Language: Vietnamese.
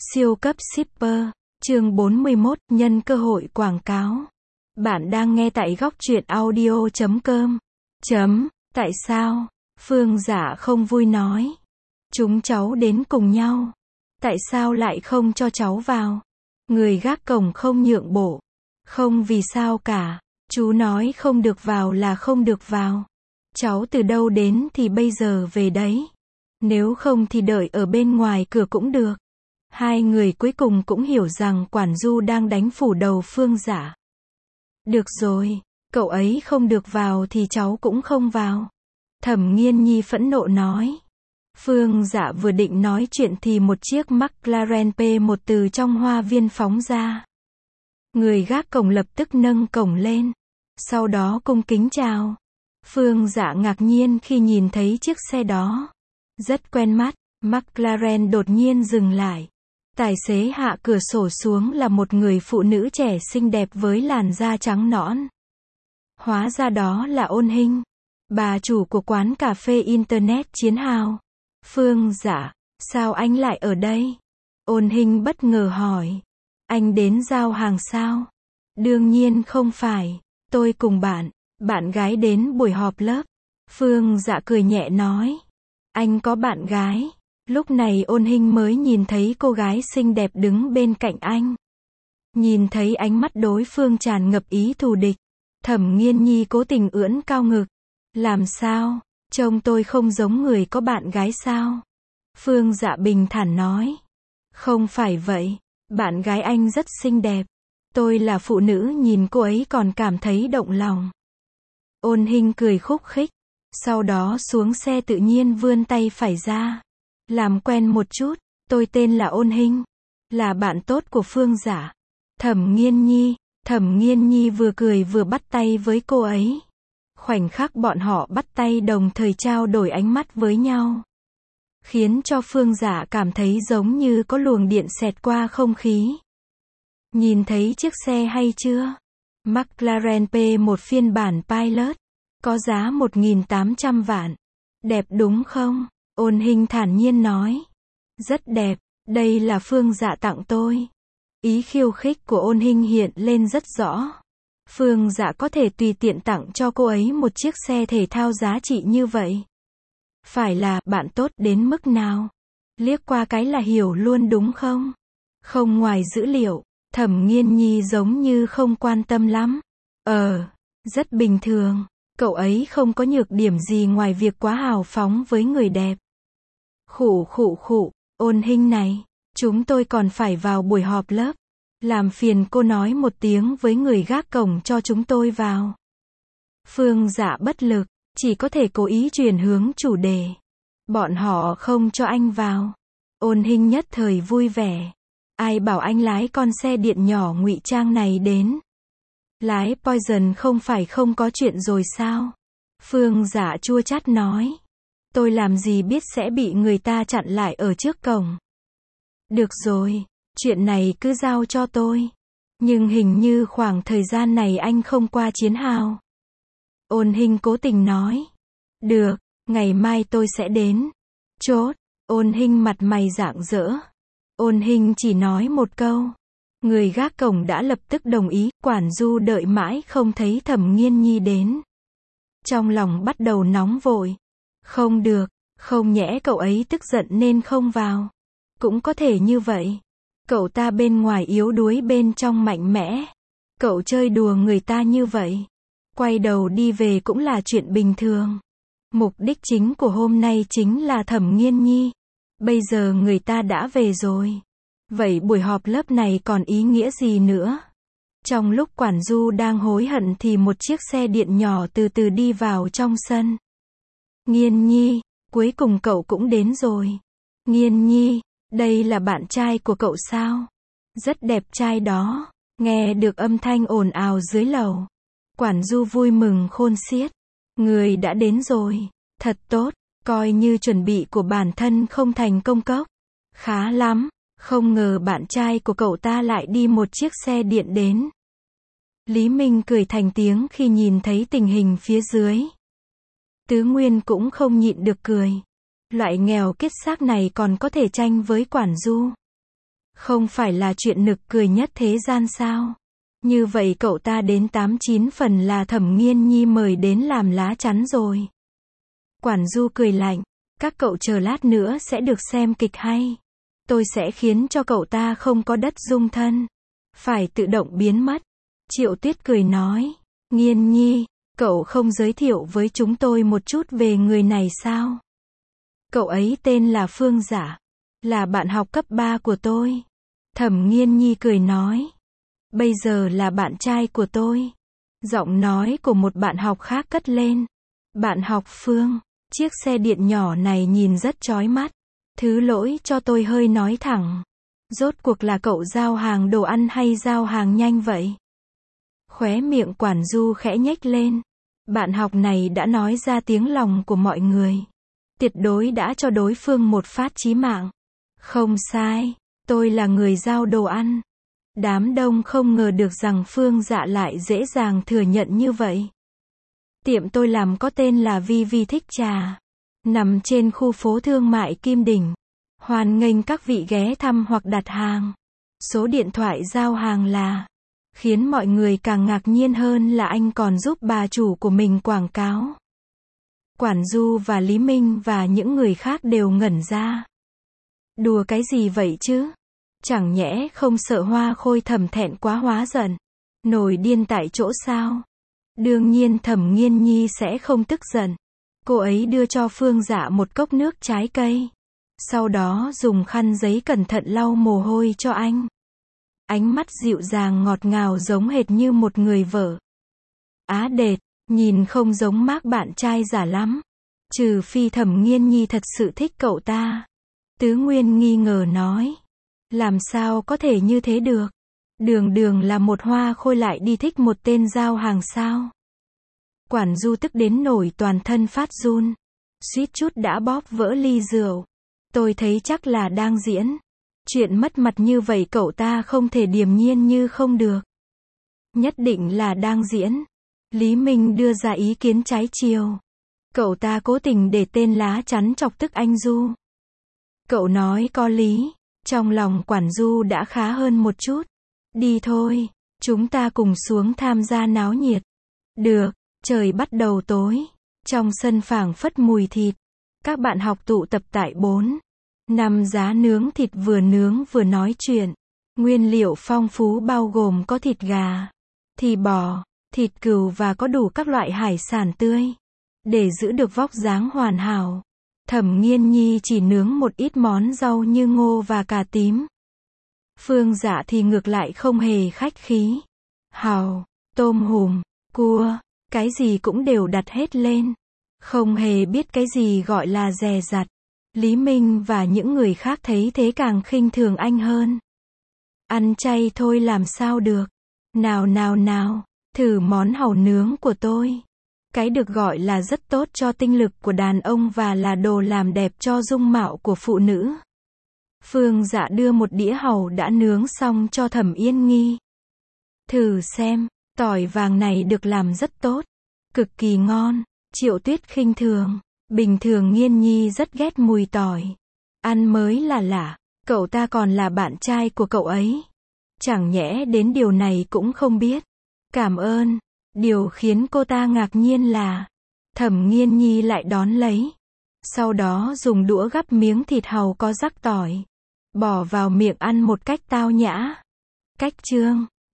Siêu cấp shipper, chương 41, nhân cơ hội quảng cáo. Bạn đang nghe tại góc truyện audio.com. Tại sao? Phương Dạ không vui nói. Chúng cháu đến cùng nhau. Tại sao lại không cho cháu vào? Người gác cổng không nhượng bộ. Không vì sao cả. Chú nói không được vào là không được vào. Cháu từ đâu đến thì bây giờ về đấy. Nếu không thì đợi ở bên ngoài cửa cũng được. Hai người cuối cùng cũng hiểu rằng quản du đang đánh phủ đầu Phương Dạ. Được rồi, cậu ấy không được vào thì cháu cũng không vào. Thẩm Nghiên Nhi phẫn nộ nói. Phương Dạ vừa định nói chuyện thì một chiếc McLaren P1 từ trong hoa viên phóng ra. Người gác cổng lập tức nâng cổng lên. Sau đó cung kính chào. Phương Dạ ngạc nhiên khi nhìn thấy chiếc xe đó. Rất quen mắt, McLaren đột nhiên dừng lại. Tài xế hạ cửa sổ xuống là một người phụ nữ trẻ xinh đẹp với làn da trắng nõn. Hóa ra đó là Ôn Hinh, bà chủ của quán cà phê Internet Chiến Hào. Phương Dạ, sao anh lại ở đây? Ôn Hinh bất ngờ hỏi. Anh đến giao hàng sao? Đương nhiên không phải, tôi cùng bạn gái đến buổi họp lớp. Phương Dạ cười nhẹ nói. Anh có bạn gái? Lúc này Ôn Hinh mới nhìn thấy cô gái xinh đẹp đứng bên cạnh anh. Nhìn thấy ánh mắt đối phương tràn ngập ý thù địch. Thẩm Nghiên Nhi cố tình ưỡn cao ngực. Làm sao? Trông tôi không giống người có bạn gái sao? Phương Dạ bình thản nói. Không phải vậy. Bạn gái anh rất xinh đẹp. Tôi là phụ nữ nhìn cô ấy còn cảm thấy động lòng. Ôn Hinh cười khúc khích. Sau đó xuống xe tự nhiên vươn tay phải ra. Làm quen một chút, tôi tên là Ôn Hinh. Là bạn tốt của Phương Dạ. Thẩm Nghiên Nhi vừa cười vừa bắt tay với cô ấy. Khoảnh khắc bọn họ bắt tay đồng thời trao đổi ánh mắt với nhau. Khiến cho Phương Dạ cảm thấy giống như có luồng điện xẹt qua không khí. Nhìn thấy chiếc xe hay chưa? McLaren P1 phiên bản Pilot. Có giá 1.800 vạn. Đẹp đúng không? Ôn Hinh thản nhiên nói. Rất đẹp, đây là Phương Dạ tặng tôi. Ý khiêu khích của Ôn Hinh hiện lên rất rõ. Phương Dạ có thể tùy tiện tặng cho cô ấy một chiếc xe thể thao giá trị như vậy. Phải là bạn tốt đến mức nào? Liếc qua cái là hiểu luôn đúng không? Không ngoài dữ liệu, Thẩm Nghiên Nhi giống như không quan tâm lắm. Rất bình thường. Cậu ấy không có nhược điểm gì ngoài việc quá hào phóng với người đẹp. Khụ, Ôn Hinh này, chúng tôi còn phải vào buổi họp lớp. Làm phiền cô nói một tiếng với người gác cổng cho chúng tôi vào. Phương Dạ bất lực, chỉ có thể cố ý chuyển hướng chủ đề. Bọn họ không cho anh vào. Ôn Hinh nhất thời vui vẻ. Ai bảo anh lái con xe điện nhỏ ngụy trang này đến? Lái Poison không phải không có chuyện rồi sao? Phương Dạ chua chát nói. Tôi làm gì biết sẽ bị người ta chặn lại ở trước cổng. Được rồi, chuyện này cứ giao cho tôi. Nhưng hình như khoảng thời gian này anh không qua Chiến Hào. Ôn Hinh cố tình nói. Được, ngày mai tôi sẽ đến. Chốt. Ôn Hinh mặt mày rạng rỡ. Ôn Hinh chỉ nói một câu. Người gác cổng đã lập tức đồng ý. Quản du đợi mãi không thấy Thẩm Nghiên Nhi đến. Trong lòng bắt đầu nóng vội. Không được, không nhẽ cậu ấy tức giận nên không vào. Cũng có thể như vậy. Cậu ta bên ngoài yếu đuối bên trong mạnh mẽ. Cậu chơi đùa người ta như vậy. Quay đầu đi về cũng là chuyện bình thường. Mục đích chính của hôm nay chính là Thẩm Nghiên Nhi. Bây giờ người ta đã về rồi. Vậy buổi họp lớp này còn ý nghĩa gì nữa? Trong lúc quản du đang hối hận thì một chiếc xe điện nhỏ từ từ đi vào trong sân. Nghiên Nhi, cuối cùng cậu cũng đến rồi. Nghiên Nhi, đây là bạn trai của cậu sao? Rất đẹp trai đó. Nghe được âm thanh ồn ào dưới lầu. Quản du vui mừng khôn xiết. Người đã đến rồi. Thật tốt, coi như chuẩn bị của bản thân không thành công cốc. Khá lắm, không ngờ bạn trai của cậu ta lại đi một chiếc xe điện đến. Lý Minh cười thành tiếng khi nhìn thấy tình hình phía dưới. Tứ Nguyên cũng không nhịn được cười. Loại nghèo kiết xác này còn có thể tranh với quản du. Không phải là chuyện nực cười nhất thế gian sao? Như vậy cậu ta đến 89 phần là Thẩm Nghiên Nhi mời đến làm lá chắn rồi. Quản Du cười lạnh, các cậu chờ lát nữa sẽ được xem kịch hay. Tôi sẽ khiến cho cậu ta không có đất dung thân, phải tự động biến mất. Triệu Tuyết cười nói, Nghiên Nhi, cậu không giới thiệu với chúng tôi một chút về người này sao? Cậu ấy tên là Phương Dạ, là bạn học cấp 3 của tôi. Thẩm Nghiên Nhi cười nói, bây giờ là bạn trai của tôi. Giọng nói của một bạn học khác cất lên. Bạn học Phương, chiếc xe điện nhỏ này nhìn rất chói mắt. Thứ lỗi cho tôi hơi nói thẳng. Rốt cuộc là cậu giao hàng đồ ăn hay giao hàng nhanh vậy? Khóe miệng Quản Du khẽ nhếch lên. Bạn học này đã nói ra tiếng lòng của mọi người. Tuyệt đối đã cho đối phương một phát chí mạng. Không sai, tôi là người giao đồ ăn. Đám đông không ngờ được rằng Phương Dạ lại dễ dàng thừa nhận như vậy. Tiệm tôi làm có tên là Vi Vi Thích Trà, nằm trên khu phố thương mại Kim Đỉnh. Hoan nghênh các vị ghé thăm hoặc đặt hàng. Số điện thoại giao hàng là... Khiến mọi người càng ngạc nhiên hơn là anh còn giúp bà chủ của mình quảng cáo. Quản Du và Lý Minh và những người khác đều ngẩn ra. Đùa cái gì vậy chứ? Chẳng nhẽ không sợ Hoa Khôi Thẩm thẹn quá hóa giận, nổi điên tại chỗ sao? Đương nhiên Thẩm Nghiên Nhi sẽ không tức giận. Cô ấy đưa cho Phương Dạ một cốc nước trái cây. Sau đó dùng khăn giấy cẩn thận lau mồ hôi cho anh. Ánh mắt dịu dàng ngọt ngào giống hệt như một người vợ. Á đệt, nhìn không giống Mác bạn trai giả lắm. Trừ phi Thẩm Nghiên Nhi thật sự thích cậu ta. Tứ Nguyên nghi ngờ nói. Làm sao có thể như thế được? Đường đường là một Hoa Khôi lại đi thích một tên giao hàng sao? Quản Du tức đến nổi toàn thân phát run. Suýt chút đã bóp vỡ ly rượu. Tôi thấy chắc là đang diễn. Chuyện mất mặt như vậy cậu ta không thể điềm nhiên như không được. Nhất định là đang diễn. Lý Minh đưa ra ý kiến trái chiều. Cậu ta cố tình để tên lá chắn chọc tức anh Du. Cậu nói có lý. Trong lòng Quản Du đã khá hơn một chút. Đi thôi, chúng ta cùng xuống tham gia náo nhiệt. Được, trời bắt đầu tối. Trong sân phảng phất mùi thịt. Các bạn học tụ tập tại 4-5 giá nướng thịt vừa nướng vừa nói chuyện. Nguyên liệu phong phú bao gồm có thịt gà, thịt bò, thịt cừu và có đủ các loại hải sản tươi. Để giữ được vóc dáng hoàn hảo, Thẩm Nghiên Nhi chỉ nướng một ít món rau như ngô và cà tím. Phương Dạ thì ngược lại không hề khách khí. Hàu, tôm hùm, cua, cái gì cũng đều đặt hết lên. Không hề biết cái gì gọi là dè dặt. Lý Minh và những người khác thấy thế càng khinh thường anh hơn. Ăn chay thôi làm sao được. Nào nào nào, thử món hàu nướng của tôi. Cái được gọi là rất tốt cho tinh lực của đàn ông và là đồ làm đẹp cho dung mạo của phụ nữ. Phương Dạ đưa một đĩa hàu đã nướng xong cho Thẩm Yên Nghi. Thử xem, tỏi vàng này được làm rất tốt. Cực kỳ ngon. Triệu Tuyết khinh thường. Bình thường Nghiên Nhi rất ghét mùi tỏi. Ăn mới là lạ. Cậu ta còn là bạn trai của cậu ấy. Chẳng nhẽ đến điều này cũng không biết. Cảm ơn. Điều khiến cô ta ngạc nhiên là Thẩm Nghiên Nhi lại đón lấy. Sau đó dùng đũa gắp miếng thịt hàu có rắc tỏi. Bỏ vào miệng ăn một cách tao nhã. Cách chương